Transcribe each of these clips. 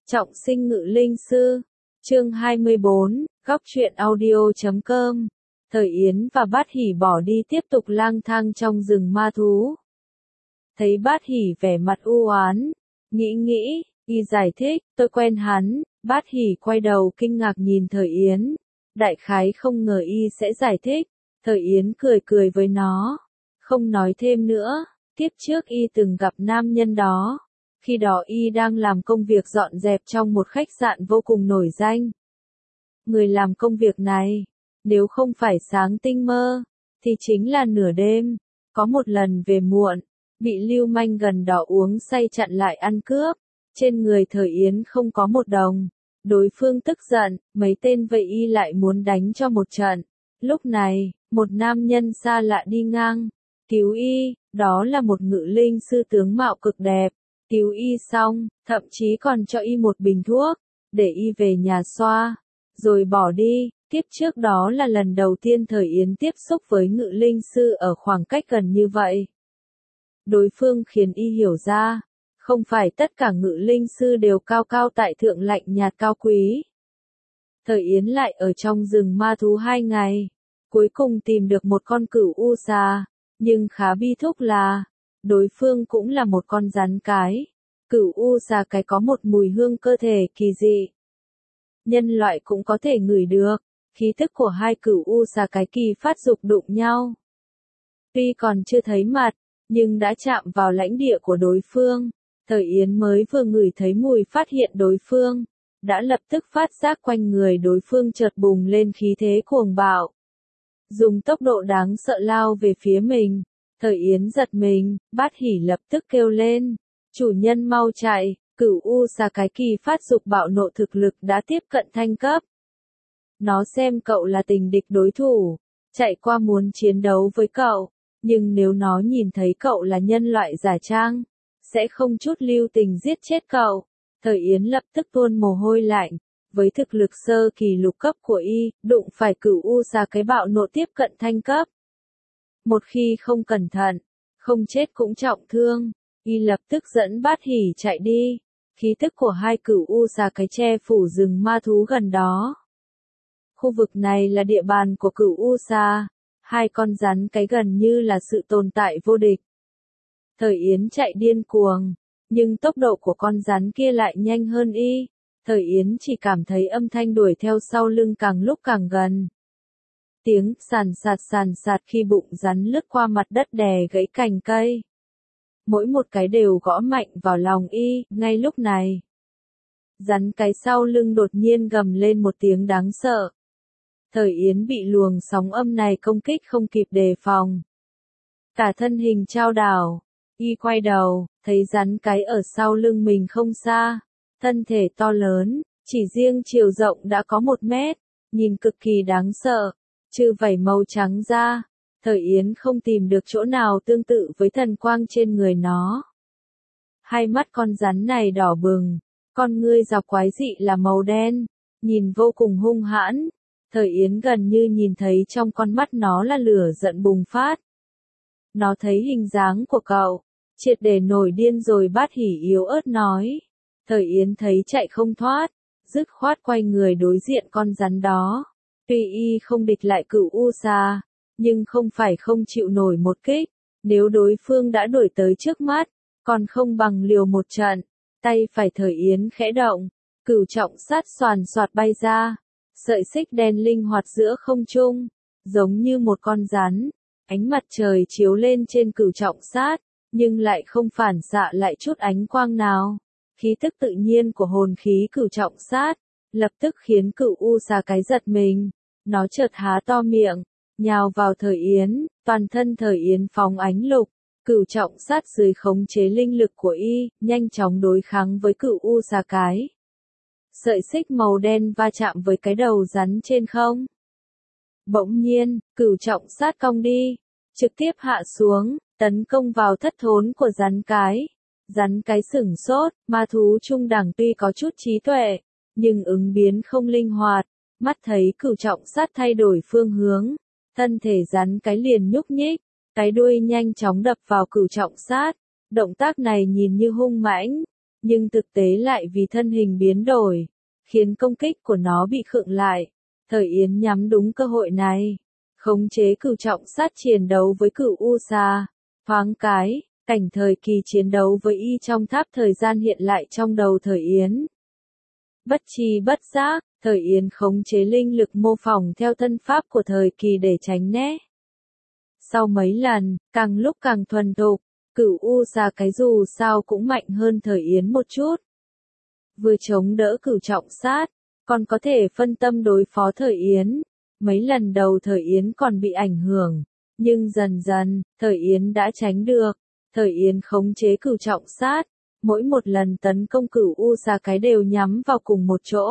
Trọng sinh ngự linh sư. Chương 24, góc truyện audio.com. Thời Yến và Bát Hỷ bỏ đi tiếp tục lang thang trong rừng ma thú. Thấy Bát Hỷ vẻ mặt u oán, nghĩ, y giải thích, tôi quen hắn. Bát Hỷ quay đầu kinh ngạc nhìn Thời Yến. Đại khái không ngờ y sẽ giải thích. Thời Yến cười với nó, không nói thêm nữa. Tiếp trước y từng gặp nam nhân đó. Khi đó y đang làm công việc dọn dẹp trong một khách sạn vô cùng nổi danh. Người làm công việc này, nếu không phải sáng tinh mơ, thì chính là nửa đêm. Có một lần về muộn, bị lưu manh gần đó uống say chặn lại ăn cướp. Trên người Thời Yến không có một đồng. Đối phương tức giận, mấy tên vây y lại muốn đánh cho một trận. Lúc này, một nam nhân xa lạ đi ngang, cứu y, đó là một ngự linh sư tướng mạo cực đẹp. Cứu y xong, thậm chí còn cho y một bình thuốc, để y về nhà xoa, rồi bỏ đi. Kiếp trước đó là lần đầu tiên Thời Yến tiếp xúc với ngự linh sư ở khoảng cách gần như vậy. Đối phương khiến y hiểu ra, không phải tất cả ngự linh sư đều cao cao tại thượng lạnh nhạt cao quý. Thời Yến lại ở trong rừng ma thú 2 ngày, cuối cùng tìm được một con cửu u xà, nhưng khá bi thúc là đối phương cũng là một con rắn cái. Cửu u xà cái có một mùi hương cơ thể kỳ dị. Nhân loại cũng có thể ngửi được, khí tức của hai cửu u xà cái kỳ phát dục đụng nhau. Tuy còn chưa thấy mặt, nhưng đã chạm vào lãnh địa của đối phương. Thời Yến mới vừa ngửi thấy mùi phát hiện đối phương, đã lập tức phát giác quanh người đối phương chợt bùng lên khí thế cuồng bạo. Dùng tốc độ đáng sợ lao về phía mình. Thời Yến giật mình, Bát Hỷ lập tức kêu lên. Chủ nhân mau chạy, cửu u xà cái kỳ phát dục bạo nộ thực lực đã tiếp cận thanh cấp. Nó xem cậu là tình địch đối thủ, chạy qua muốn chiến đấu với cậu, nhưng nếu nó nhìn thấy cậu là nhân loại giả trang, sẽ không chút lưu tình giết chết cậu. Thời Yến lập tức tuôn mồ hôi lạnh, với thực lực sơ kỳ lục cấp của y, đụng phải cửu u xà cái bạo nộ tiếp cận thanh cấp. Một khi không cẩn thận, không chết cũng trọng thương, y lập tức dẫn Bát Hỷ chạy đi. Khí tức của hai cửu u xà cái che phủ rừng ma thú gần đó. Khu vực này là địa bàn của cửu u xà, hai con rắn cái gần như là sự tồn tại vô địch. Thời Yến chạy điên cuồng, nhưng tốc độ của con rắn kia lại nhanh hơn y. Thời Yến chỉ cảm thấy âm thanh đuổi theo sau lưng càng lúc càng gần. Tiếng sàn sạt khi bụng rắn lướt qua mặt đất đè gãy cành cây. Mỗi một cái đều gõ mạnh vào lòng y. Ngay lúc này, rắn cái sau lưng đột nhiên gầm lên một tiếng đáng sợ. Thời Yến bị luồng sóng âm này công kích không kịp đề phòng. Cả thân hình chao đảo, y quay đầu, thấy rắn cái ở sau lưng mình không xa. Thân thể to lớn, chỉ riêng chiều rộng đã có 1 mét, nhìn cực kỳ đáng sợ. Trừ vảy màu trắng ra, Thời Yến không tìm được chỗ nào tương tự với thần quang trên người nó. Hai mắt con rắn này đỏ bừng, con ngươi dọc quái dị là màu đen, nhìn vô cùng hung hãn. Thời Yến gần như nhìn thấy trong con mắt nó là lửa giận bùng phát. Nó thấy hình dáng của cậu, triệt để nổi điên rồi. Bát Hỷ yếu ớt nói. Thời Yến thấy chạy không thoát, dứt khoát quay người đối diện con rắn đó. Tuy y không địch lại cửu u xà, nhưng không phải không chịu nổi một kích. Nếu đối phương đã đuổi tới trước mắt, còn không bằng liều một trận. Tay phải Thời Yến khẽ động, cửu trọng sát xoàn xoạt bay ra. Sợi xích đen linh hoạt giữa không trung, giống như một con rắn. Ánh mặt trời chiếu lên trên cửu trọng sát, nhưng lại không phản xạ lại chút ánh quang nào. Khí tức tự nhiên của hồn khí cửu trọng sát, lập tức khiến cửu u xà cái giật mình. Nó chợt há to miệng, nhào vào Thời Yến, toàn thân Thời Yến phóng ánh lục. Cửu trọng sát dưới khống chế linh lực của y, nhanh chóng đối kháng với cửu u xà cái. Sợi xích màu đen va chạm với cái đầu rắn trên không. Bỗng nhiên, cửu trọng sát cong đi, trực tiếp hạ xuống, tấn công vào thất thốn của rắn cái. Rắn cái sửng sốt, ma thú trung đẳng tuy có chút trí tuệ, nhưng ứng biến không linh hoạt. Mắt thấy cửu trọng sát thay đổi phương hướng, thân thể rắn cái liền nhúc nhích, cái đuôi nhanh chóng đập vào cửu trọng sát. Động tác này nhìn như hung mãnh, nhưng thực tế lại vì thân hình biến đổi, khiến công kích của nó bị khựng lại. Thời Yến nhắm đúng cơ hội này, khống chế cửu trọng sát chiến đấu với cửu U Sa. Thoáng cái, cảnh thời kỳ chiến đấu với y trong tháp thời gian hiện lại trong đầu Thời Yến. Bất tri bất giác, Thời Yến khống chế linh lực mô phỏng theo thân pháp của thời kỳ để tránh né. Sau mấy lần, càng lúc càng thuần thục, cửu U Sa cái dù sao cũng mạnh hơn Thời Yến một chút. Vừa chống đỡ cửu trọng sát, còn có thể phân tâm đối phó Thời Yến. Mấy lần đầu Thời Yến còn bị ảnh hưởng, nhưng dần dần, Thời Yến đã tránh được. Thời Yến khống chế cửu trọng sát, mỗi một lần tấn công cửu U Sa cái đều nhắm vào cùng một chỗ.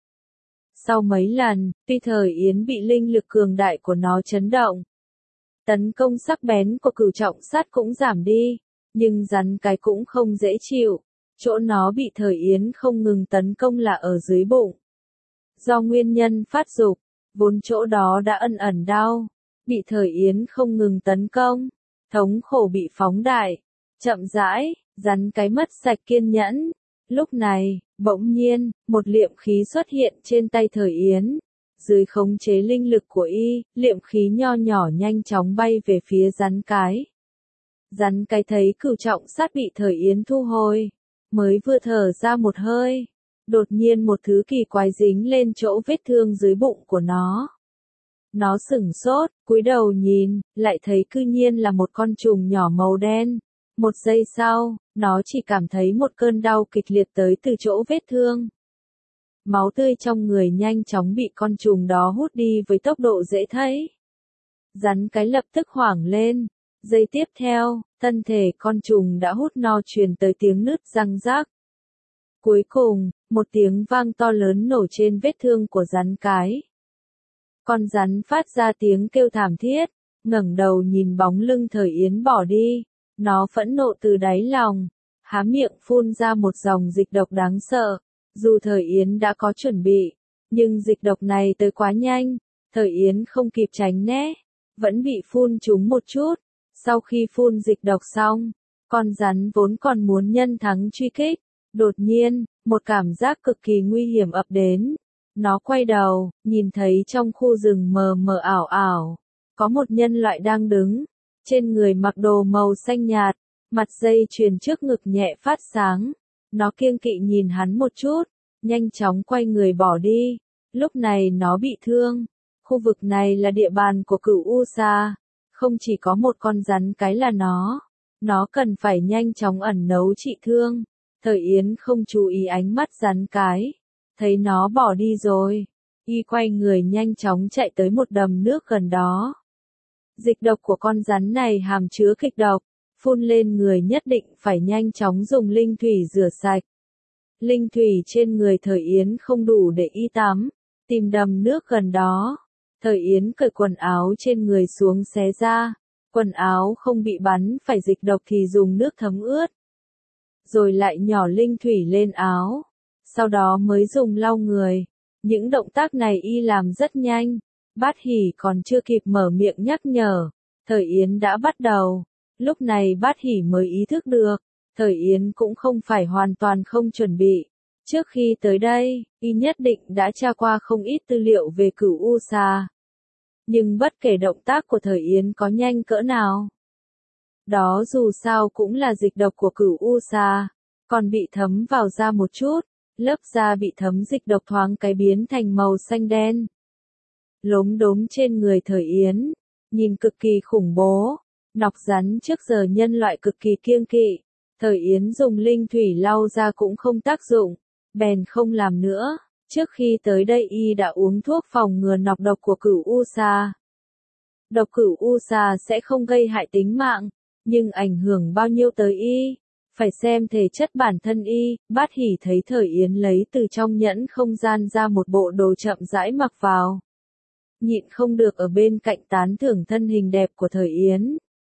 Sau mấy lần, tuy Thời Yến bị linh lực cường đại của nó chấn động, tấn công sắc bén của cửu trọng sát cũng giảm đi, nhưng rắn cái cũng không dễ chịu. Chỗ nó bị Thời Yến không ngừng tấn công là ở dưới bụng. Do nguyên nhân phát dục, vốn chỗ đó đã ẩn ẩn đau, bị Thời Yến không ngừng tấn công, thống khổ bị phóng đại. Chậm rãi, rắn cái mất sạch kiên nhẫn. Lúc này, bỗng nhiên, một liệm khí xuất hiện trên tay Thời Yến. Dưới khống chế linh lực của y, liệm khí nho nhỏ nhanh chóng bay về phía rắn cái. Rắn cái thấy cửu trọng sát bị Thời Yến thu hồi, mới vừa thở ra một hơi, đột nhiên một thứ kỳ quái dính lên chỗ vết thương dưới bụng của nó. Nó sửng sốt, cúi đầu nhìn, lại thấy cư nhiên là một con trùng nhỏ màu đen. Một giây sau, nó chỉ cảm thấy một cơn đau kịch liệt tới từ chỗ vết thương. Máu tươi trong người nhanh chóng bị con trùng đó hút đi với tốc độ dễ thấy. Rắn cái lập tức hoảng lên. Giây tiếp theo, thân thể con trùng đã hút no truyền tới tiếng nứt răng rác. Cuối cùng, một tiếng vang to lớn nổ trên vết thương của rắn cái. Con rắn phát ra tiếng kêu thảm thiết, ngẩng đầu nhìn bóng lưng Thời Yến bỏ đi. Nó phẫn nộ từ đáy lòng, há miệng phun ra một dòng dịch độc đáng sợ. Dù Thời Yến đã có chuẩn bị, nhưng dịch độc này tới quá nhanh, Thời Yến không kịp tránh né, vẫn bị phun trúng một chút. Sau khi phun dịch độc xong, con rắn vốn còn muốn nhân thắng truy kích, đột nhiên, một cảm giác cực kỳ nguy hiểm ập đến. Nó quay đầu, nhìn thấy trong khu rừng mờ mờ ảo ảo, có một nhân loại đang đứng, trên người mặc đồ màu xanh nhạt, mặt dây chuyền trước ngực nhẹ phát sáng. Nó kiêng kỵ nhìn hắn một chút, nhanh chóng quay người bỏ đi. Lúc này nó bị thương. Khu vực này là địa bàn của cửu U Sa. Không chỉ có một con rắn cái là nó cần phải nhanh chóng ẩn nấu trị thương. Thời Yến không chú ý ánh mắt rắn cái, thấy nó bỏ đi rồi, y quay người nhanh chóng chạy tới một đầm nước gần đó. Dịch độc của con rắn này hàm chứa kịch độc, phun lên người nhất định phải nhanh chóng dùng linh thủy rửa sạch. Linh thủy trên người Thời Yến không đủ để y tắm, tìm đầm nước gần đó. Thời Yến cởi quần áo trên người xuống xé ra, quần áo không bị bắn phải dịch độc thì dùng nước thấm ướt. Rồi lại nhỏ linh thủy lên áo, sau đó mới dùng lau người. Những động tác này y làm rất nhanh, Bát Hỷ còn chưa kịp mở miệng nhắc nhở, Thời Yến đã bắt đầu. Lúc này Bát Hỷ mới ý thức được, Thời Yến cũng không phải hoàn toàn không chuẩn bị. Trước khi tới đây, y nhất định đã tra qua không ít tư liệu về cửu U Sa. Nhưng bất kể động tác của Thời Yến có nhanh cỡ nào, đó dù sao cũng là dịch độc của cửu U Sa, còn bị thấm vào da một chút, lớp da bị thấm dịch độc thoáng cái biến thành màu xanh đen. Lốm đốm trên người Thời Yến, nhìn cực kỳ khủng bố. Nọc rắn trước giờ nhân loại cực kỳ kiêng kỵ, Thời Yến dùng linh thủy lau ra cũng không tác dụng, bèn không làm nữa. Trước khi tới đây y đã uống thuốc phòng ngừa nọc độc của cửu U Sa. Độc cửu U Sa sẽ không gây hại tính mạng, nhưng ảnh hưởng bao nhiêu tới y, phải xem thể chất bản thân y. Bát Hỷ thấy Thời Yến lấy từ trong nhẫn không gian ra một bộ đồ chậm rãi mặc vào, nhịn không được ở bên cạnh tán thưởng thân hình đẹp của Thời Yến.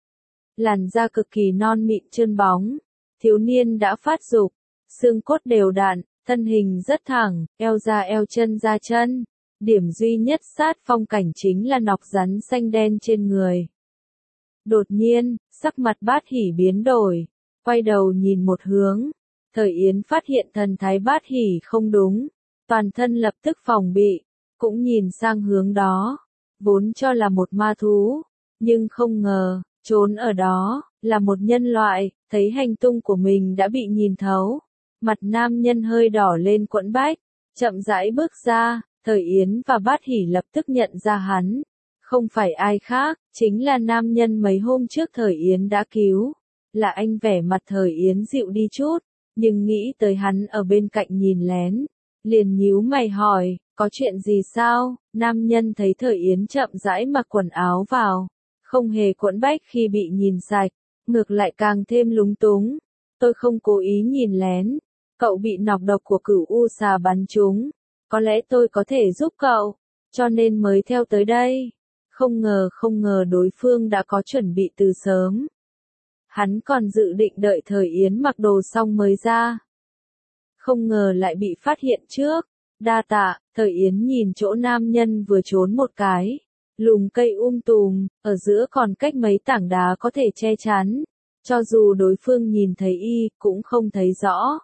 Làn da cực kỳ non mịn trơn bóng, thiếu niên đã phát dục, xương cốt đều đặn, thân hình rất thẳng, eo ra eo chân ra chân. Điểm duy nhất sát phong cảnh chính là nọc rắn xanh đen trên người. Đột nhiên, sắc mặt Bát Hỷ biến đổi, quay đầu nhìn một hướng, Thời Yến phát hiện thần thái Bát Hỷ không đúng, toàn thân lập tức phòng bị, cũng nhìn sang hướng đó, vốn cho là một ma thú, nhưng không ngờ, trốn ở đó, là một nhân loại, thấy hành tung của mình đã bị nhìn thấu. Mặt nam nhân hơi đỏ lên quẫn bách, chậm rãi bước ra, Thời Yến và Bát Hỷ lập tức nhận ra hắn. Không phải ai khác, chính là nam nhân mấy hôm trước Thời Yến đã cứu. Là anh. Vẻ mặt Thời Yến dịu đi chút, nhưng nghĩ tới hắn ở bên cạnh nhìn lén. Liền nhíu mày hỏi, có chuyện gì sao? Nam nhân thấy Thời Yến chậm rãi mặc quần áo vào, không hề quẫn bách khi bị nhìn sạch, ngược lại càng thêm lúng túng. Tôi không cố ý nhìn lén, cậu bị nọc độc của Cửu U xà bắn trúng, có lẽ tôi có thể giúp cậu, cho nên mới theo tới đây. Không ngờ đối phương đã có chuẩn bị từ sớm. Hắn còn dự định đợi Thời Yến mặc đồ xong mới ra. Không ngờ lại bị phát hiện trước. Đa tạ. Thời Yến nhìn chỗ nam nhân vừa trốn một cái. Lùm cây tùm, ở giữa còn cách mấy tảng đá có thể che chắn. Cho dù đối phương nhìn thấy y, cũng không thấy rõ.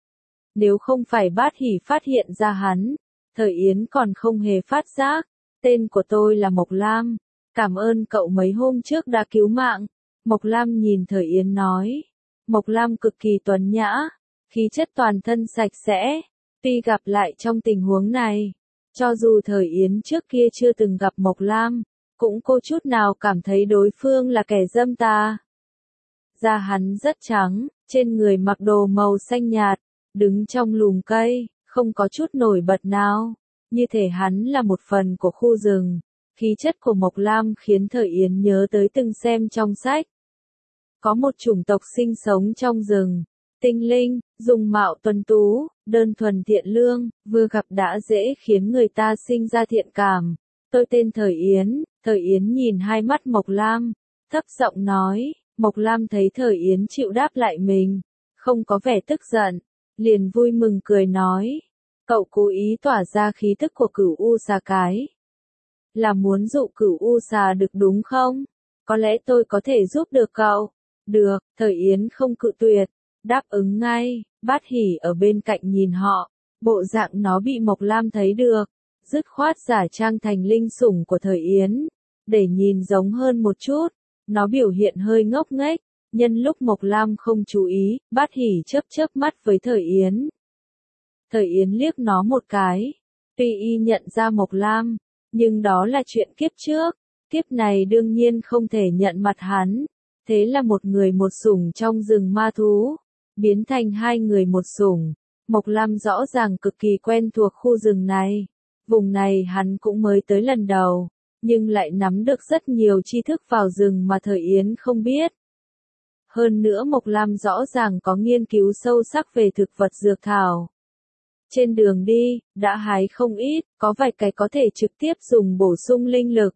Nếu không phải Bát Hỷ phát hiện ra hắn, Thời Yến còn không hề phát giác. Tên của tôi là Mộc Lam. Cảm ơn cậu mấy hôm trước đã cứu mạng. Mộc Lam nhìn Thời Yến nói. Mộc Lam cực kỳ tuấn nhã, khí chất toàn thân sạch sẽ. Tuy gặp lại trong tình huống này, cho dù Thời Yến trước kia chưa từng gặp Mộc Lam, cũng cô chút nào cảm thấy đối phương là kẻ dâm tà. Da hắn rất trắng, trên người mặc đồ màu xanh nhạt, đứng trong lùm cây, không có chút nổi bật nào, như thể hắn là một phần của khu rừng. Khí chất của Mộc Lam khiến Thời Yến nhớ tới từng xem trong sách. Có một chủng tộc sinh sống trong rừng, tinh linh, dung mạo tuấn tú, đơn thuần thiện lương, vừa gặp đã dễ khiến người ta sinh ra thiện cảm. Tôi tên Thời Yến. Thời Yến nhìn hai mắt Mộc Lam, thấp giọng nói. Mộc Lam thấy Thời Yến chịu đáp lại mình, không có vẻ tức giận, liền vui mừng cười nói. Cậu cố ý tỏa ra khí tức của Cửu U xà cái. Là muốn dụ Cửu U xà được đúng không? Có lẽ tôi có thể giúp được cậu. Được. Thời Yến không cự tuyệt, đáp ứng ngay. Bát Hỷ ở bên cạnh nhìn họ, bộ dạng nó bị Mộc Lam thấy được, dứt khoát giả trang thành linh sủng của Thời Yến, để nhìn giống hơn một chút. Nó biểu hiện hơi ngốc nghếch, nhân lúc Mộc Lam không chú ý, Bát Hỷ chớp chớp mắt với Thời Yến. Thời Yến liếc nó một cái, tuy y nhận ra Mộc Lam, nhưng đó là chuyện kiếp trước, kiếp này đương nhiên không thể nhận mặt hắn. Thế là một người một sủng trong rừng ma thú, biến thành hai người một sủng. Mộc Lam rõ ràng cực kỳ quen thuộc khu rừng này. Vùng này hắn cũng mới tới lần đầu, nhưng lại nắm được rất nhiều tri thức vào rừng mà Thời Yến không biết. Hơn nữa Mộc Lam rõ ràng có nghiên cứu sâu sắc về thực vật dược thảo. Trên đường đi, đã hái không ít, có vài cái có thể trực tiếp dùng bổ sung linh lực.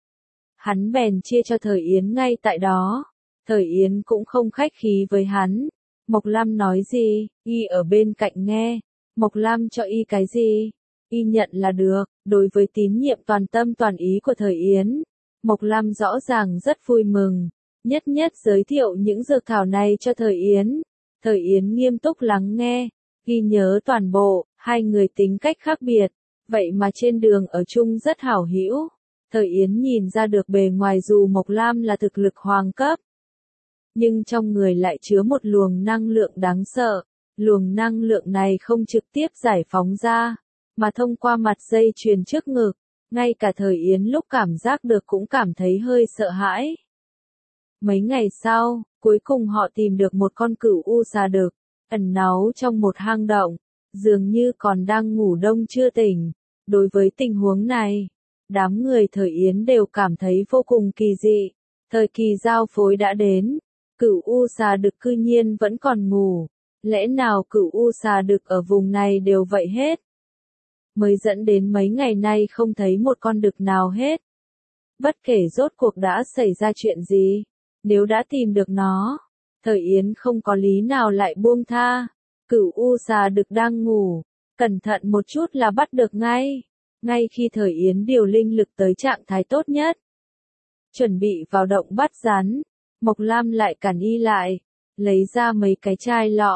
Hắn bèn chia cho Thời Yến ngay tại đó. Thời Yến cũng không khách khí với hắn. Mộc Lam nói gì, y ở bên cạnh nghe. Mộc Lam cho y cái gì, y nhận là được. Đối với tín nhiệm toàn tâm toàn ý của Thời Yến, Mộc Lam rõ ràng rất vui mừng. Nhất giới thiệu những dược thảo này cho Thời Yến. Thời Yến nghiêm túc lắng nghe, ghi nhớ toàn bộ. Hai người tính cách khác biệt, vậy mà trên đường ở chung rất hảo hữu. Thời Yến nhìn ra được bề ngoài dù Mộc Lam là thực lực hoàng cấp, nhưng trong người lại chứa một luồng năng lượng đáng sợ. Luồng năng lượng này không trực tiếp giải phóng ra, mà thông qua mặt dây chuyền trước ngực. Ngay cả Thời Yến lúc cảm giác được cũng cảm thấy hơi sợ hãi. Mấy ngày sau, cuối cùng họ tìm được một con Cửu U xà đực, ẩn náu trong một hang động, dường như còn đang ngủ đông chưa tỉnh. Đối với tình huống này, đám người Thời Yến đều cảm thấy vô cùng kỳ dị. Thời kỳ giao phối đã đến, Cửu U xà đực cư nhiên vẫn còn ngủ. Lẽ nào Cửu U xà đực ở vùng này đều vậy hết? Mới dẫn đến mấy ngày nay không thấy một con đực nào hết. Bất kể rốt cuộc đã xảy ra chuyện gì, nếu đã tìm được nó, Thời Yến không có lý nào lại buông tha. Cửu U xà đực đang ngủ, cẩn thận một chút là bắt được ngay. Ngay khi Thời Yến điều linh lực tới trạng thái tốt nhất, chuẩn bị vào động bắt rắn, Mộc Lam lại cản y lại, lấy ra mấy cái chai lọ,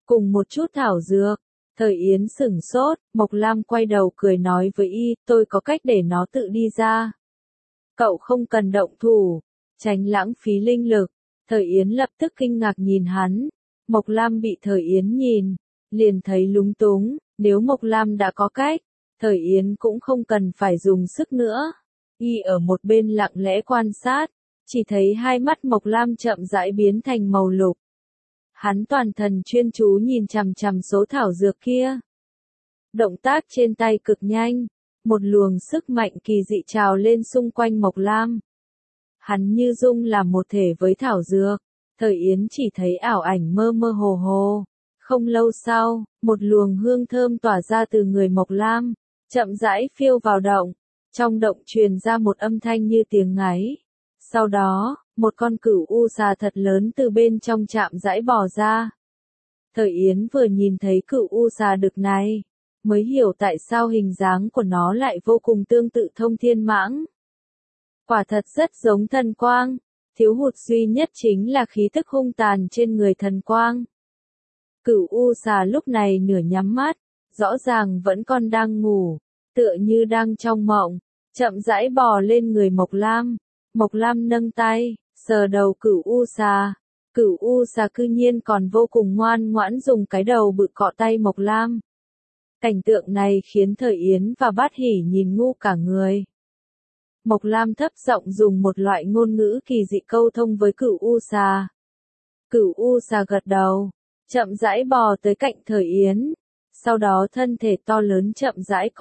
cùng một chút thảo dược. Thời Yến sửng sốt, Mộc Lam quay đầu cười nói với y, tôi có cách để nó tự đi ra. Cậu không cần động thủ, tránh lãng phí linh lực. Thời Yến lập tức kinh ngạc nhìn hắn. Mộc Lam bị Thời Yến nhìn, liền thấy lúng túng, nếu Mộc Lam đã có cách, Thời Yến cũng không cần phải dùng sức nữa. Y ở một bên lặng lẽ quan sát, chỉ thấy hai mắt Mộc Lam chậm rãi biến thành màu lục. Hắn toàn thần chuyên chú nhìn chằm chằm số thảo dược kia. Động tác trên tay cực nhanh, một luồng sức mạnh kỳ dị trào lên xung quanh Mộc Lam. Hắn như dung là một thể với thảo dược, Thời Yến chỉ thấy ảo ảnh mơ mơ hồ hồ. Không lâu sau, một luồng hương thơm tỏa ra từ người Mộc Lam, chậm rãi phiêu vào động. Trong động truyền ra một âm thanh như tiếng ngáy. Sau đó, một con cửu u xà thật lớn từ bên trong chạm rãi bò ra. Thời Yến vừa nhìn thấy cửu u xà đực này, mới hiểu tại sao hình dáng của nó lại vô cùng tương tự Thông Thiên Mãng. Quả thật rất giống thần quang, thiếu hụt duy nhất chính là khí tức hung tàn trên người thần quang. Cửu u xà lúc này nửa nhắm mắt, rõ ràng vẫn còn đang ngủ, tựa như đang trong mộng, chậm rãi bò lên người Mộc Lam. Mộc Lam nâng tay, sờ đầu cửu u xà. Cửu u xà cư nhiên còn vô cùng ngoan ngoãn dùng cái đầu bự cọ tay Mộc Lam. Cảnh tượng này khiến Thời Yến và Bát Hỉ nhìn ngu cả người. Mộc Lam thấp giọng dùng một loại ngôn ngữ kỳ dị câu thông với cửu u xà. Cửu u xà gật đầu, chậm rãi bò tới cạnh Thời Yến. Sau đó thân thể to lớn chậm rãi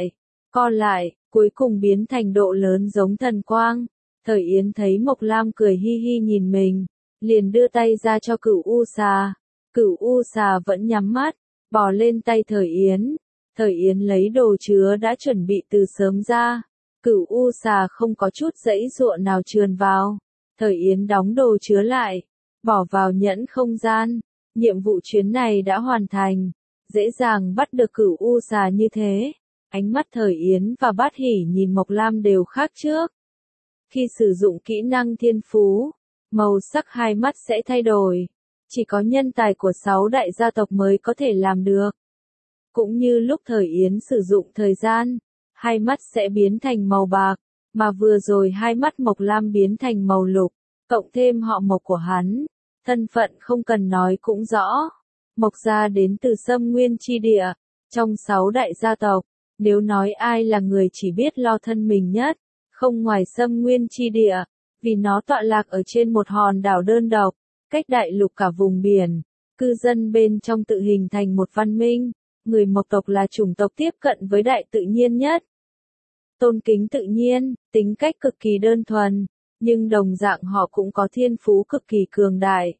co lại, cuối cùng biến thành độ lớn giống thần quang. Thời Yến thấy Mộc Lam cười hi hi nhìn mình, liền đưa tay ra cho cửu u xà. Cửu u xà vẫn nhắm mắt, bò lên tay Thời Yến. Thời Yến lấy đồ chứa đã chuẩn bị từ sớm ra. Cửu u xà không có chút giãy giụa nào trườn vào. Thời Yến đóng đồ chứa lại, bỏ vào nhẫn không gian. Nhiệm vụ chuyến này đã hoàn thành, dễ dàng bắt được cửu u xà như thế. Ánh mắt Thời Yến và Bát Hỉ nhìn Mộc Lam đều khác trước. Khi sử dụng kỹ năng thiên phú, màu sắc hai mắt sẽ thay đổi. Chỉ có nhân tài của 6 đại gia tộc mới có thể làm được. Cũng như lúc Thời Yến sử dụng thời gian, hai mắt sẽ biến thành màu bạc, mà vừa rồi hai mắt Mộc Lam biến thành màu lục, cộng thêm họ Mộc của hắn, thân phận không cần nói cũng rõ. Mộc gia đến từ Sâm Nguyên chi địa, trong 6 đại gia tộc, nếu nói ai là người chỉ biết lo thân mình nhất, không ngoài Sâm Nguyên chi địa, vì nó tọa lạc ở trên một hòn đảo đơn độc, cách đại lục cả vùng biển, cư dân bên trong tự hình thành một văn minh, người Mộc tộc là chủng tộc tiếp cận với đại tự nhiên nhất. Tôn kính tự nhiên, tính cách cực kỳ đơn thuần, nhưng đồng dạng họ cũng có thiên phú cực kỳ cường đại.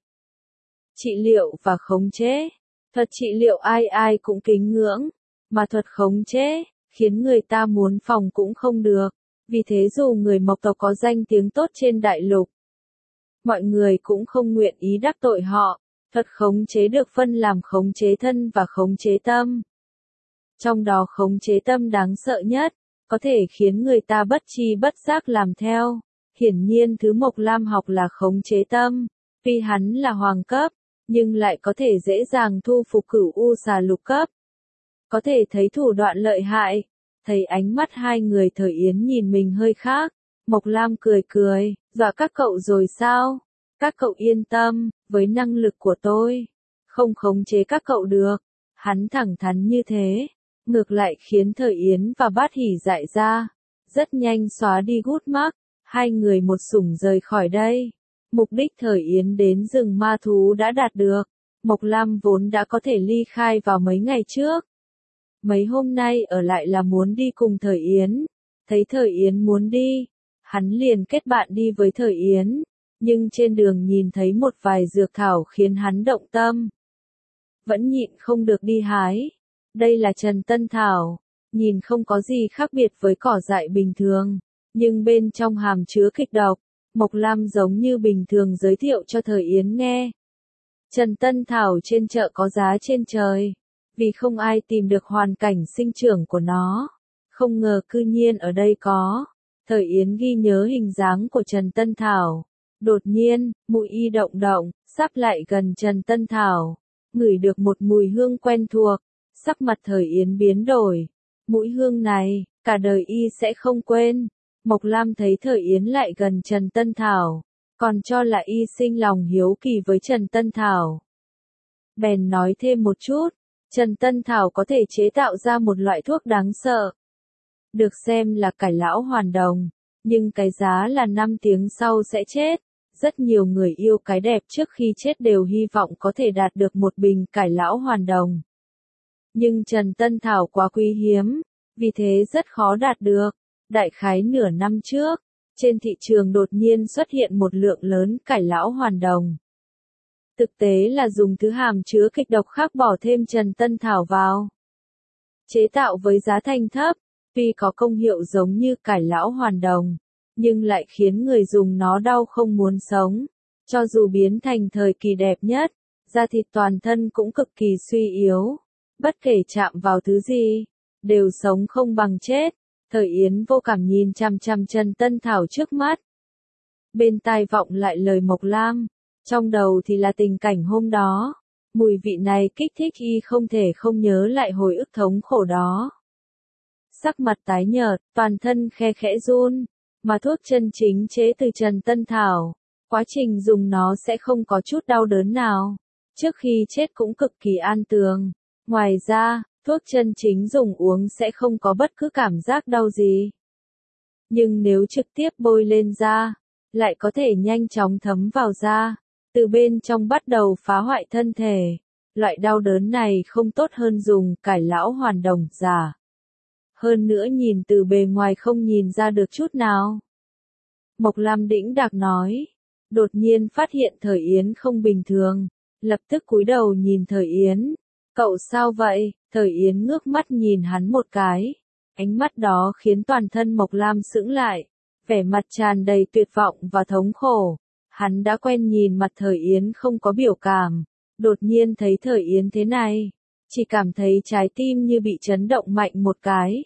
Trị liệu và khống chế. Thuật trị liệu ai ai cũng kính ngưỡng, mà thuật khống chế, khiến người ta muốn phòng cũng không được. Vì thế dù người Mộc tộc có danh tiếng tốt trên đại lục, mọi người cũng không nguyện ý đắc tội họ. Thuật khống chế được phân làm khống chế thân và khống chế tâm. Trong đó khống chế tâm đáng sợ nhất, có thể khiến người ta bất tri bất giác làm theo. Hiển nhiên thứ Mộc Lam học là khống chế tâm. Tuy hắn là hoàng cấp, nhưng lại có thể dễ dàng thu phục cửu u xà lục cấp. Có thể thấy thủ đoạn lợi hại. Thấy ánh mắt hai người Thời Yến nhìn mình hơi khác. Mộc Lam cười cười, dọa các cậu rồi sao? Các cậu yên tâm, với năng lực của tôi, không khống chế các cậu được. Hắn thẳng thắn như thế, ngược lại khiến Thời Yến và Bát Hỉ dại ra. Rất nhanh xóa đi gút mắc, hai người một sủng rời khỏi đây. Mục đích Thời Yến đến rừng ma thú đã đạt được. Mộc Lam vốn đã có thể ly khai vào mấy ngày trước. Mấy hôm nay ở lại là muốn đi cùng Thời Yến. Thấy Thời Yến muốn đi, hắn liền kết bạn đi với Thời Yến. Nhưng trên đường nhìn thấy một vài dược thảo khiến hắn động tâm. Vẫn nhịn không được đi hái. Đây là Trần Tân Thảo, nhìn không có gì khác biệt với cỏ dại bình thường, nhưng bên trong hàm chứa kịch độc. Mộc Lam giống như bình thường giới thiệu cho Thời Yến nghe. Trần Tân Thảo trên chợ có giá trên trời, vì không ai tìm được hoàn cảnh sinh trưởng của nó. Không ngờ cư nhiên ở đây có. Thời Yến ghi nhớ hình dáng của Trần Tân Thảo. Đột nhiên, mũi y động động, sắp lại gần Trần Tân Thảo. ngửi được một mùi hương quen thuộc, sắc mặt Thời Yến biến đổi. Mũi hương này, cả đời y sẽ không quên. Mộc Lam thấy Thời Yến lại gần Trần Tân Thảo, còn cho là y sinh lòng hiếu kỳ với Trần Tân Thảo. Bèn nói thêm một chút, Trần Tân Thảo có thể chế tạo ra một loại thuốc đáng sợ. Được xem là cải lão hoàn đồng, nhưng cái giá là 5 tiếng sau sẽ chết. Rất nhiều người yêu cái đẹp trước khi chết đều hy vọng có thể đạt được một bình cải lão hoàn đồng. Nhưng Trần Tân Thảo quá quý hiếm, vì thế rất khó đạt được. Đại khái nửa năm trước, trên thị trường đột nhiên xuất hiện một lượng lớn cải lão hoàn đồng. Thực tế là dùng thứ hàm chứa kịch độc khác bỏ thêm Trần Tân Thảo vào. Chế tạo với giá thành thấp, tuy có công hiệu giống như cải lão hoàn đồng, nhưng lại khiến người dùng nó đau không muốn sống. Cho dù biến thành thời kỳ đẹp nhất, da thịt toàn thân cũng cực kỳ suy yếu. Bất kể chạm vào thứ gì, đều sống không bằng chết. Thời Yến vô cảm nhìn chằm chằm Trần Tân Thảo trước mắt. Bên tai vọng lại lời Mộc Lam, trong đầu thì là tình cảnh hôm đó. Mùi vị này kích thích y không thể không nhớ lại hồi ức thống khổ đó. Sắc mặt tái nhợt, toàn thân khe khẽ run, mà thuốc chân chính chế từ Trần Tân Thảo, quá trình dùng nó sẽ không có chút đau đớn nào. Trước khi chết cũng cực kỳ an tường. Ngoài ra, thuốc chân chính dùng uống sẽ không có bất cứ cảm giác đau gì. Nhưng nếu trực tiếp bôi lên da, lại có thể nhanh chóng thấm vào da, từ bên trong bắt đầu phá hoại thân thể. Loại đau đớn này không tốt hơn dùng cải lão hoàn đồng giả. Hơn nữa nhìn từ bề ngoài không nhìn ra được chút nào. Mộc Lam đĩnh đạc nói, đột nhiên phát hiện Thời Yến không bình thường, lập tức cúi đầu nhìn Thời Yến. Cậu sao vậy? Thời Yến ngước mắt nhìn hắn một cái. Ánh mắt đó khiến toàn thân Mộc Lam sững lại, vẻ mặt tràn đầy tuyệt vọng và thống khổ. Hắn đã quen nhìn mặt Thời Yến không có biểu cảm, đột nhiên thấy Thời Yến thế này, chỉ cảm thấy trái tim như bị chấn động mạnh một cái.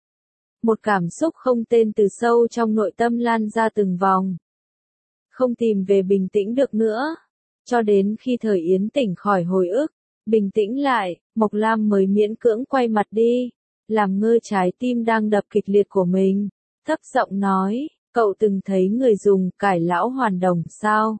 Một cảm xúc không tên từ sâu trong nội tâm lan ra từng vòng. Không tìm về bình tĩnh được nữa. Cho đến khi Thời Yến tỉnh khỏi hồi ức, bình tĩnh lại, Mộc Lam mới miễn cưỡng quay mặt đi, làm ngơ trái tim đang đập kịch liệt của mình, thấp giọng nói, cậu từng thấy người dùng cải lão hoàn đồng sao?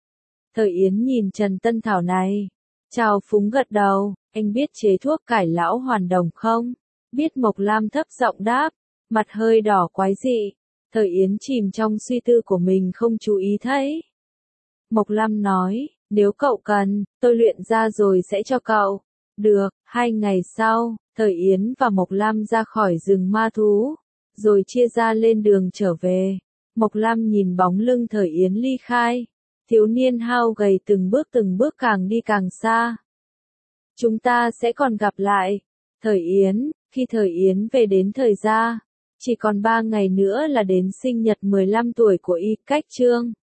Thời Yến nhìn Trần Tân Thảo này, chào phúng gật đầu, anh biết chế thuốc cải lão hoàn đồng không? Biết. Mộc Lam thấp giọng đáp, mặt hơi đỏ quái dị. Thời Yến chìm trong suy tư của mình không chú ý thấy. Mộc Lam nói, nếu cậu cần, tôi luyện ra rồi sẽ cho cậu. Được. 2 ngày sau, Thời Yến và Mộc Lam ra khỏi rừng ma thú, rồi chia ra lên đường trở về. Mộc Lam nhìn bóng lưng Thời Yến ly khai. Thiếu niên hao gầy từng bước càng đi càng xa. Chúng ta sẽ còn gặp lại. Thời Yến, khi Thời Yến về đến Thời gia, chỉ còn 3 ngày nữa là đến sinh nhật 15 tuổi của y. Cách chương